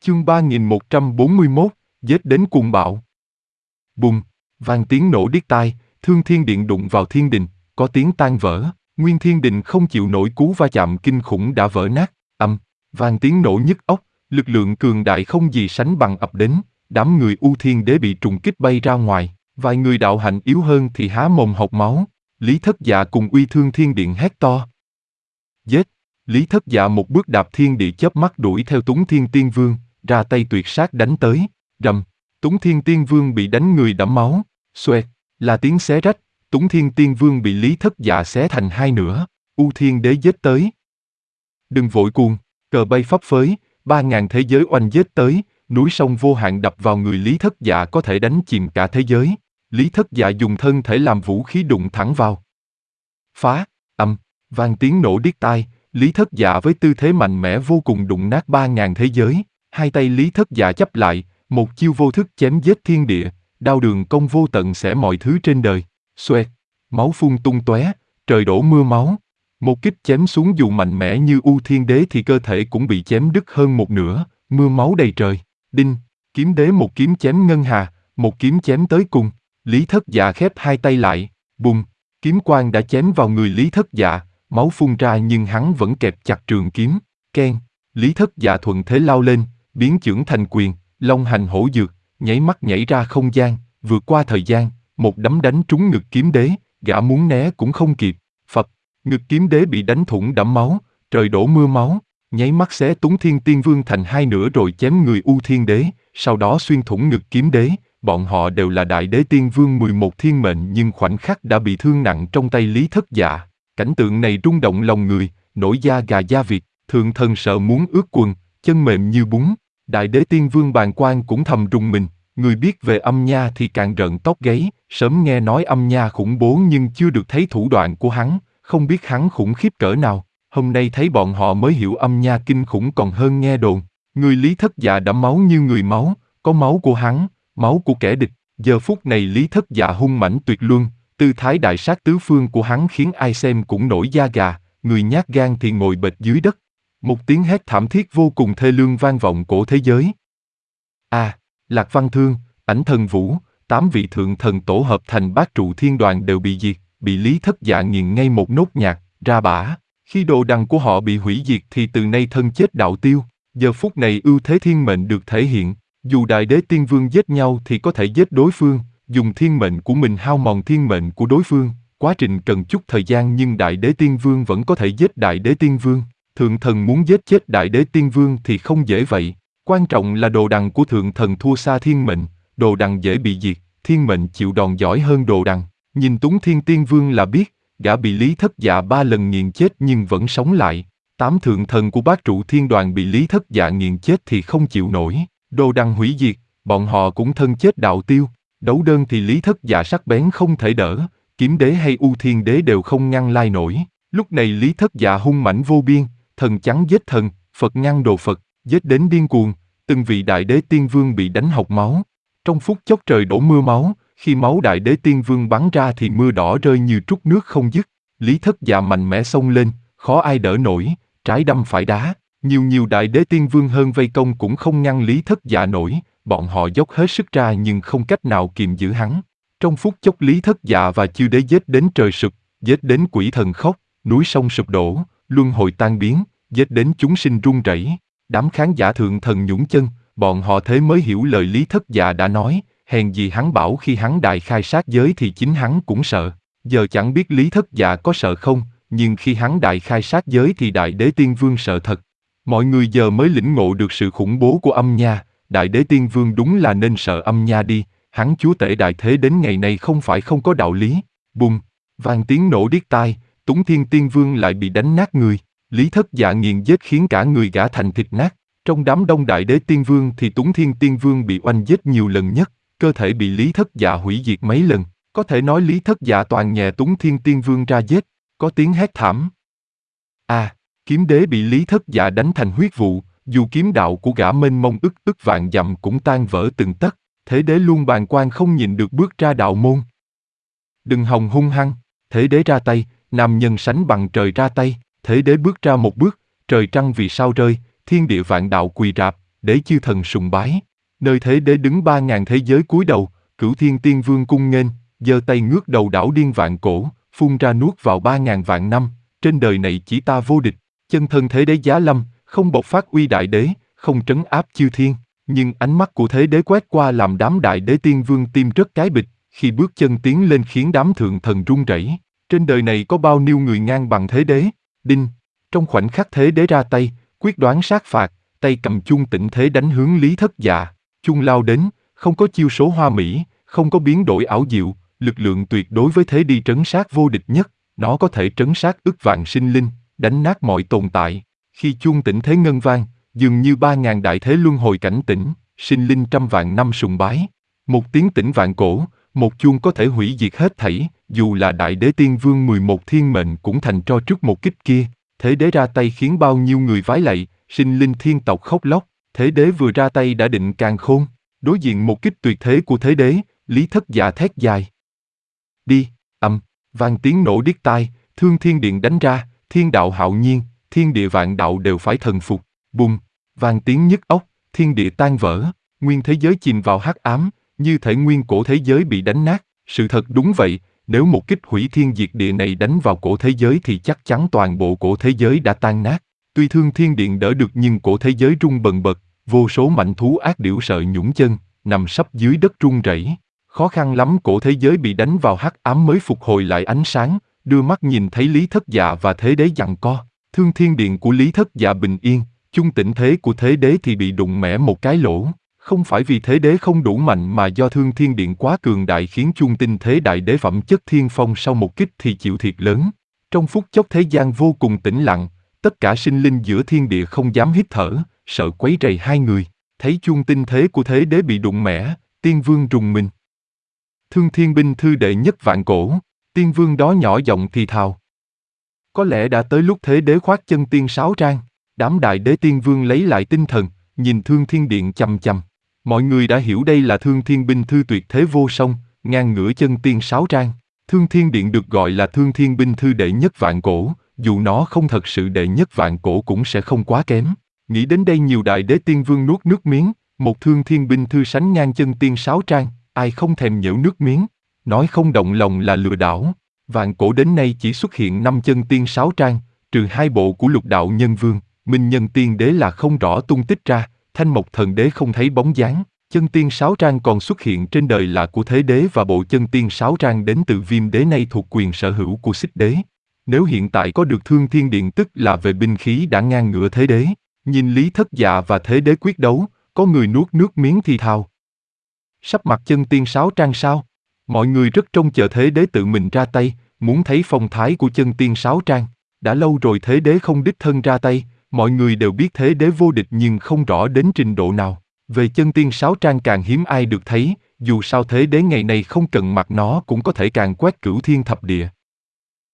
Chương 3141, giết đến cuồng bạo. Bùng, vang tiếng nổ điếc tai, Thương Thiên Điện đụng vào thiên đình, có tiếng tan vỡ, nguyên thiên đình không chịu nổi cú va chạm kinh khủng đã vỡ nát, vang tiếng nổ nhức óc, lực lượng cường đại không gì sánh bằng ập đến, đám người U Thiên Đế bị trùng kích bay ra ngoài, vài người đạo hạnh yếu hơn thì há mồm hộc máu, Lý Thất Dạ cùng Uy Thương Thiên Điện hét to. Giết! Lý Thất Dạ một bước đạp thiên địa chớp mắt đuổi theo Tuấn Thiên Tiên Vương, ra tay tuyệt sát đánh tới, rầm, Tuấn Thiên Tiên Vương bị đánh người đẫm máu, xoẹt, là tiếng xé rách, Tuấn Thiên Tiên Vương bị Lý Thất Dạ xé thành hai nửa, U Thiên Đế giết tới. Đừng vội cuồng, cờ bay phấp phới, 3.000 thế giới oanh giết tới, núi sông vô hạn đập vào người Lý Thất Dạ có thể đánh chìm cả thế giới. Lý Thất Dạ dùng thân thể làm vũ khí đụng thẳng vào. Phá, vang tiếng nổ điếc tai, Lý Thất Dạ với tư thế mạnh mẽ vô cùng đụng nát 3.000 thế giới, hai tay Lý Thất Dạ chắp lại, một chiêu vô thức chém giết thiên địa, đao đường công vô tận xẻ mọi thứ trên đời. Xoẹt, máu phun tung tóe, trời đổ mưa máu. Một kích chém xuống dù mạnh mẽ như U Thiên Đế thì cơ thể cũng bị chém đứt hơn một nửa, mưa máu đầy trời. Đinh, kiếm đế một kiếm chém ngân hà, một kiếm chém tới cùng. Lý Thất Dạ khép hai tay lại, bùng, kiếm quang đã chém vào người Lý Thất Dạ, máu phun ra nhưng hắn vẫn kẹp chặt trường kiếm, keng, Lý Thất Dạ thuận thế lao lên, biến chưởng thành quyền, long hành hổ dược, nháy mắt nhảy ra không gian, vượt qua thời gian, một đấm đánh trúng ngực kiếm đế, gã muốn né cũng không kịp, phập, ngực kiếm đế bị đánh thủng đẫm máu, trời đổ mưa máu, nháy mắt xé Tuấn Thiên Tiên Vương thành hai nửa rồi chém người U Thiên Đế, sau đó xuyên thủng ngực kiếm đế. Bọn họ đều là đại đế tiên vương 11 thiên mệnh nhưng khoảnh khắc đã bị thương nặng trong tay Lý Thất Dạ. Cảnh tượng này rung động lòng người, nổi da gà da vịt, thượng thần sợ muốn ướt quần, chân mềm như bún. Đại đế tiên vương Bàng Quan cũng thầm rùng mình, người biết về âm nha thì càng rợn tóc gáy, sớm nghe nói âm nha khủng bố nhưng chưa được thấy thủ đoạn của hắn, không biết hắn khủng khiếp cỡ nào. Hôm nay thấy bọn họ mới hiểu âm nha kinh khủng còn hơn nghe đồn. Người Lý Thất Dạ đẫm máu như người máu, có máu của hắn, máu của kẻ địch. Giờ phút này Lý Thất Dạ hung mãnh tuyệt luân, tư thái đại sát tứ phương của hắn khiến ai xem cũng nổi da gà, người nhát gan thì ngồi bệt dưới đất. Một tiếng hét thảm thiết vô cùng thê lương vang vọng cổ thế giới. Lạc Văn Thương, Ảnh Thần Vũ, 8 vị thượng thần tổ hợp thành bát trụ thiên đoàn đều bị diệt, bị Lý Thất Dạ nghiền ngay một nốt nhạc, ra bã. Khi đồ đằng của họ bị hủy diệt thì từ nay thân chết đạo tiêu. Giờ phút này ưu thế thiên mệnh được thể hiện. Dù đại đế tiên vương giết nhau thì có thể giết đối phương, dùng thiên mệnh của mình hao mòn thiên mệnh của đối phương, quá trình cần chút thời gian nhưng đại đế tiên vương vẫn có thể giết đại đế tiên vương. Thượng thần muốn giết chết đại đế tiên vương thì không dễ vậy, quan trọng là đồ đằng của thượng thần thua xa thiên mệnh, đồ đằng dễ bị diệt, thiên mệnh chịu đòn giỏi hơn đồ đằng. Nhìn Tuấn Thiên Tiên Vương là biết, gã bị Lý Thất Dạ 3 lần nghiền chết nhưng vẫn sống lại. 8 thượng thần của bát trụ thiên đoàn bị Lý Thất Dạ nghiền chết thì không chịu nổi. Đồ đằng hủy diệt, bọn họ cũng thân chết đạo tiêu. Đấu đơn thì Lý Thất Dạ sắc bén không thể đỡ, kiếm đế hay U Thiên Đế đều không ngăn lai nổi. Lúc này Lý Thất Dạ hung mãnh vô biên, thần chắn giết thần, Phật ngăn đồ Phật, giết đến điên cuồng. Từng vị đại đế tiên vương bị đánh hộc máu. Trong phút chốc trời đổ mưa máu, khi máu đại đế tiên vương bắn ra thì mưa đỏ rơi như trút nước không dứt. Lý Thất Dạ mạnh mẽ xông lên, khó ai đỡ nổi, trái đâm phải đá. Nhiều đại đế tiên vương hơn vây công cũng không ngăn Lý Thất Dạ nổi, bọn họ dốc hết sức ra nhưng không cách nào kiềm giữ hắn. Trong phút chốc Lý Thất Dạ và chư đế giết đến trời sụp, giết đến quỷ thần khóc, núi sông sụp đổ, luân hồi tan biến, giết đến chúng sinh run rẩy. Đám khán giả thượng thần nhũn chân, bọn họ thế mới hiểu lời Lý Thất Dạ đã nói, hèn gì hắn bảo khi hắn đại khai sát giới thì chính hắn cũng sợ. Giờ chẳng biết Lý Thất Dạ có sợ không, nhưng khi hắn đại khai sát giới thì đại đế tiên vương sợ thật. Mọi người giờ mới lĩnh ngộ được sự khủng bố của âm nha, đại đế tiên vương đúng là nên sợ âm nha đi, hắn chúa tể đại thế đến ngày nay không phải không có đạo lý. Bùng, vang tiếng nổ điếc tai, Tuấn Thiên Tiên Vương lại bị đánh nát người, Lý Thất Dạ nghiền giết khiến cả người gã thành thịt nát. Trong đám đông đại đế tiên vương thì Tuấn Thiên Tiên Vương bị oanh giết nhiều lần nhất, cơ thể bị Lý Thất Dạ hủy diệt mấy lần, có thể nói Lý Thất Dạ toàn nhẹ Tuấn Thiên Tiên Vương ra giết, có tiếng hét thảm. Kiếm đế bị Lý Thất Dạ đánh thành huyết vụ, dù kiếm đạo của gã mênh mông ức vạn dặm cũng tan vỡ từng tấc, Thế đế luôn Bàng Quan không nhìn được bước ra đạo môn. Đừng hòng hung hăng, Thế đế ra tay, nam nhân sánh bằng trời ra tay, Thế đế bước ra một bước, trời trăng vì sao rơi, thiên địa vạn đạo quỳ rạp, đế chư thần sùng bái. Nơi thế đế đứng 3.000 thế giới cúi đầu, Cửu Thiên Tiên Vương cung nghênh, giơ tay ngước đầu đảo điên vạn cổ, phun ra nuốt vào 3.000 vạn năm, trên đời này chỉ ta vô địch, chân thân thế đế giá lâm, không bộc phát uy đại đế, không trấn áp chư thiên, nhưng ánh mắt của thế đế quét qua làm đám đại đế tiên vương tim rất cái bịch, khi bước chân tiến lên khiến đám thượng thần run rẩy. Trên đời này có bao nhiêu người ngang bằng thế đế? Đinh! Trong khoảnh khắc thế đế ra tay, quyết đoán sát phạt, tay cầm chuông tịnh thế đánh hướng Lý Thất Dạ, chuông lao đến, không có chiêu số hoa mỹ, không có biến đổi ảo diệu, lực lượng tuyệt đối với thế đi trấn sát vô địch nhất, nó có thể trấn sát ức vạn sinh linh, đánh nát mọi tồn tại. Khi chuông tịnh thế ngân vang, dường như 3.000 đại thế luân hồi cảnh tỉnh, sinh linh trăm vạn năm sùng bái. Một tiếng tĩnh vạn cổ, một chuông có thể hủy diệt hết thảy, dù là đại đế tiên vương 11 thiên mệnh cũng thành tro trước một kích kia. Thế đế ra tay khiến bao nhiêu người vái lạy, sinh linh thiên tộc khóc lóc. Thế đế vừa ra tay đã định càn khôn. Đối diện một kích tuyệt thế của thế đế, Lý Thất Dạ thét dài. Đi, vang tiếng nổ điếc tai, Thương Thiên Điện đánh ra, thiên đạo hạo nhiên, thiên địa vạn đạo đều phải thần phục. Bùng, vang tiếng nhức óc, thiên địa tan vỡ, nguyên thế giới chìm vào hắc ám, như thể nguyên cổ thế giới bị đánh nát. Sự thật đúng vậy, nếu một kích hủy thiên diệt địa này đánh vào cổ thế giới thì chắc chắn toàn bộ cổ thế giới đã tan nát. Tuy Thương Thiên Điện đỡ được nhưng cổ thế giới rung bần bật, vô số mạnh thú ác điểu sợ nhũng chân, nằm sấp dưới đất run rẩy. Khó khăn lắm cổ thế giới bị đánh vào hắc ám mới phục hồi lại ánh sáng, đưa mắt nhìn thấy Lý Thất Dạ và thế đế giằng co. Thương Thiên Điện của Lý Thất Dạ bình yên, chung tịnh thế của thế đế thì bị đụng mẻ một cái lỗ. Không phải vì thế đế không đủ mạnh mà do Thương Thiên Điện quá cường đại khiến chung tinh thế đại đế phẩm chất thiên phong sau một kích thì chịu thiệt lớn. Trong phút chốc thế gian vô cùng tĩnh lặng, tất cả sinh linh giữa thiên địa không dám hít thở, sợ quấy rầy hai người. Thấy chuông tinh thế của thế đế bị đụng mẻ, tiên vương rùng mình. Thương Thiên binh thư đệ nhất vạn cổ, tiên vương đó nhỏ giọng thì thào. Có lẽ đã tới lúc thế đế khoác chân tiên sáo trang. Đám đại đế tiên vương lấy lại tinh thần, nhìn Thương Thiên Điện chằm chằm. Mọi người đã hiểu đây là Thương Thiên binh thư tuyệt thế vô song, ngang ngửa chân tiên sáo trang. Thương Thiên Điện được gọi là Thương Thiên binh thư đệ nhất vạn cổ, dù nó không thật sự đệ nhất vạn cổ cũng sẽ không quá kém. Nghĩ đến đây nhiều đại đế tiên vương nuốt nước miếng, một Thương Thiên binh thư sánh ngang chân tiên sáo trang, ai không thèm nhễu nước miếng. Nói không động lòng là lừa đảo. Vạn cổ đến nay chỉ xuất hiện 5 chân tiên sáo trang, trừ 2 bộ của Lục Đạo Nhân Vương, Minh Nhân Tiên Đế là không rõ tung tích ra, Thanh Mộc Thần Đế không thấy bóng dáng. Chân tiên sáo trang còn xuất hiện trên đời là của Thế Đế và bộ chân tiên sáo trang đến từ Viêm Đế nay thuộc quyền sở hữu của Xích Đế. Nếu hiện tại có được Thương Thiên Điện tức là về binh khí đã ngang ngửa Thế Đế. Nhìn Lý Thất Dạ và Thế Đế quyết đấu, có người nuốt nước miếng thì thào. Sắp mặt chân tiên sáo trang sao? Mọi người rất trông chờ Thế Đế tự mình ra tay, muốn thấy phong thái của chân tiên sáo trang. Đã lâu rồi Thế Đế không đích thân ra tay, mọi người đều biết Thế Đế vô địch nhưng không rõ đến trình độ nào. Về chân tiên sáo trang càng hiếm ai được thấy, dù sao Thế Đế ngày này không cần mặc nó cũng có thể càng quét cửu thiên thập địa.